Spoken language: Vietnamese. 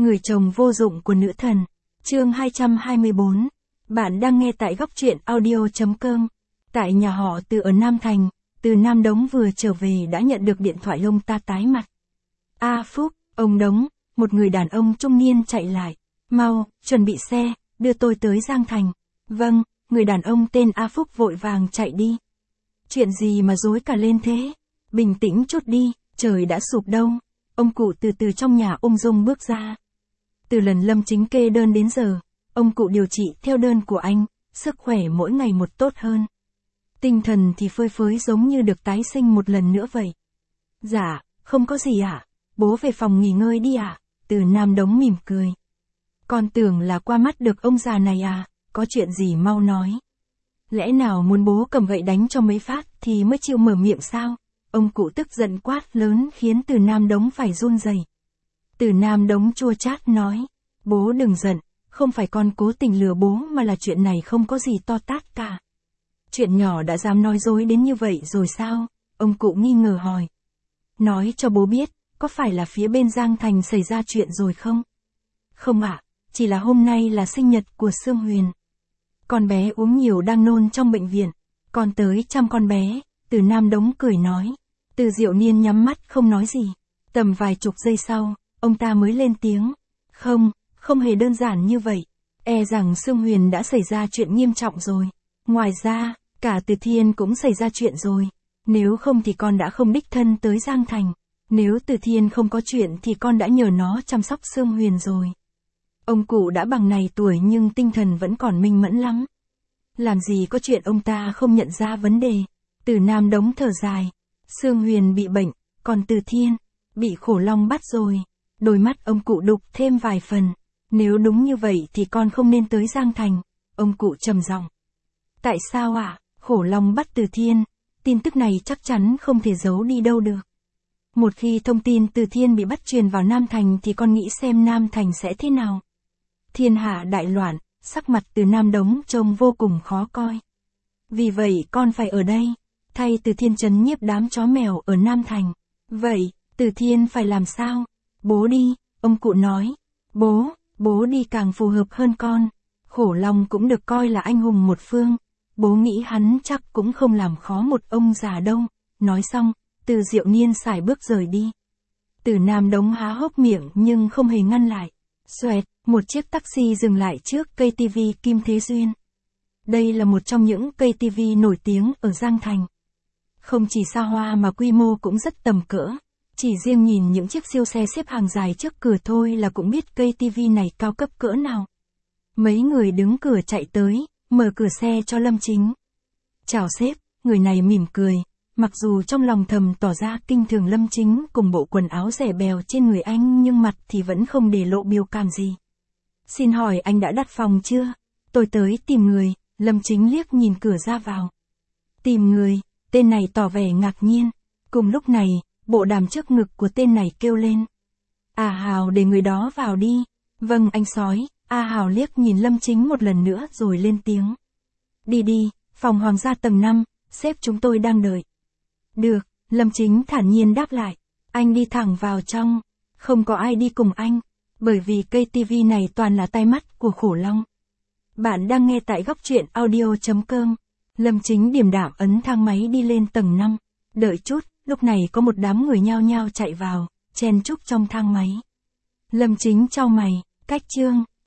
Người chồng vô dụng của nữ thần. Chương 224. Bạn đang nghe tại góc truyện audio.com. Tại nhà họ Từ ở Nam Thành, Từ Nam Đống vừa trở về đã nhận được điện thoại, ông ta tái mặt. A Phúc, ông Đống, một người đàn ông trung niên chạy lại. Mau, chuẩn bị xe, đưa tôi tới Giang Thành. Vâng, người đàn ông tên A Phúc vội vàng chạy đi. Chuyện gì mà rối cả lên thế? Bình tĩnh chút đi, trời đã sụp đâu. Ông cụ từ từ trong nhà ung dung bước ra. Từ lần Lâm Chính kê đơn đến giờ, ông cụ điều trị theo đơn của anh, sức khỏe mỗi ngày một tốt hơn. Tinh thần thì phơi phới giống như được tái sinh một lần nữa vậy. Dạ, không có gì ạ. Bố về phòng nghỉ ngơi đi ạ. Từ Nam Đống mỉm cười. Con tưởng là qua mắt được ông già này à, có chuyện gì mau nói. Lẽ nào muốn bố cầm gậy đánh cho mấy phát thì mới chịu mở miệng sao? Ông cụ tức giận quát lớn khiến Từ Nam Đống phải run rẩy. Từ Nam Đống chua chát nói, bố đừng giận, không phải con cố tình lừa bố mà là chuyện này không có gì to tát cả. Chuyện nhỏ đã dám nói dối đến như vậy rồi sao? Ông cụ nghi ngờ hỏi. Nói cho bố biết, có phải là phía bên Giang Thành xảy ra chuyện rồi không? Không ạ, chỉ là hôm nay là sinh nhật của Sương Huyền. Con bé uống nhiều đang nôn trong bệnh viện, con tới chăm con bé. Từ Nam Đống cười nói. Từ Diệu Niên nhắm mắt không nói gì. Tầm vài chục giây sau, ông ta mới lên tiếng. Không hề đơn giản như vậy. E rằng Sương Huyền đã xảy ra chuyện nghiêm trọng rồi. Ngoài ra, cả Từ Thiên cũng xảy ra chuyện rồi. Nếu không thì con đã không đích thân tới Giang Thành. Nếu Từ Thiên không có chuyện thì con đã nhờ nó chăm sóc Sương Huyền rồi. Ông cụ đã bằng này tuổi nhưng tinh thần vẫn còn minh mẫn lắm. Làm gì có chuyện ông ta không nhận ra vấn đề. Từ Nam Đống thở dài. Sương Huyền bị bệnh, còn Từ Thiên bị khổ long bắt rồi. Đôi mắt ông cụ đục thêm vài phần. Nếu đúng như vậy thì con không nên tới Giang Thành. Ông cụ trầm giọng. Tại sao ạ? Khổ long bắt Từ Thiên. Tin tức này chắc chắn không thể giấu đi đâu được. Một khi thông tin Từ Thiên bị bắt truyền vào Nam Thành thì con nghĩ xem Nam Thành sẽ thế nào? Thiên hạ đại loạn, sắc mặt Từ Nam Đống trông vô cùng khó coi. Vì vậy con phải ở đây, thay Từ Thiên trấn nhiếp đám chó mèo ở Nam Thành. Vậy, Từ Thiên phải làm sao? Bố đi, ông cụ nói. Bố đi càng phù hợp hơn con. Khổ long cũng được coi là anh hùng một phương. Bố nghĩ hắn chắc cũng không làm khó một ông già đâu. Nói xong, Từ Diệu Niên sải bước rời đi. Từ Nam Đống há hốc miệng nhưng không hề ngăn lại. Xoẹt, một chiếc taxi dừng lại trước cây TV Kim Thế Duyên. Đây là một trong những cây TV nổi tiếng ở Giang Thành. Không chỉ xa hoa mà quy mô cũng rất tầm cỡ. Chỉ riêng nhìn những chiếc siêu xe xếp hàng dài trước cửa thôi là cũng biết cây TV này cao cấp cỡ nào. Mấy người đứng cửa chạy tới, mở cửa xe cho Lâm Chính. Chào sếp, người này mỉm cười. Mặc dù trong lòng thầm tỏ ra kinh thường Lâm Chính cùng bộ quần áo rẻ bèo trên người anh nhưng mặt thì vẫn không để lộ biểu cảm gì. Xin hỏi anh đã đặt phòng chưa? Tôi tới tìm người. Lâm Chính liếc nhìn cửa ra vào. Tìm người, tên này tỏ vẻ ngạc nhiên. Cùng lúc này, bộ đàm trước ngực của tên này kêu lên. A Hào để người đó vào đi. Vâng anh sói. A Hào liếc nhìn Lâm Chính một lần nữa rồi lên tiếng. Đi, phòng Hoàng gia tầng 5, sếp chúng tôi đang đợi. Được, Lâm Chính thản nhiên đáp lại. Anh đi thẳng vào trong. Không có ai đi cùng anh. Bởi vì cây TV này toàn là tai mắt của khổ long. Bạn đang nghe tại góc truyện audio.com. Lâm Chính điềm đạm ấn thang máy đi lên tầng 5. Đợi chút, lúc này có một đám người nhao nhao chạy vào, chen chúc trong thang máy. Lâm Chính chau mày, cách chương.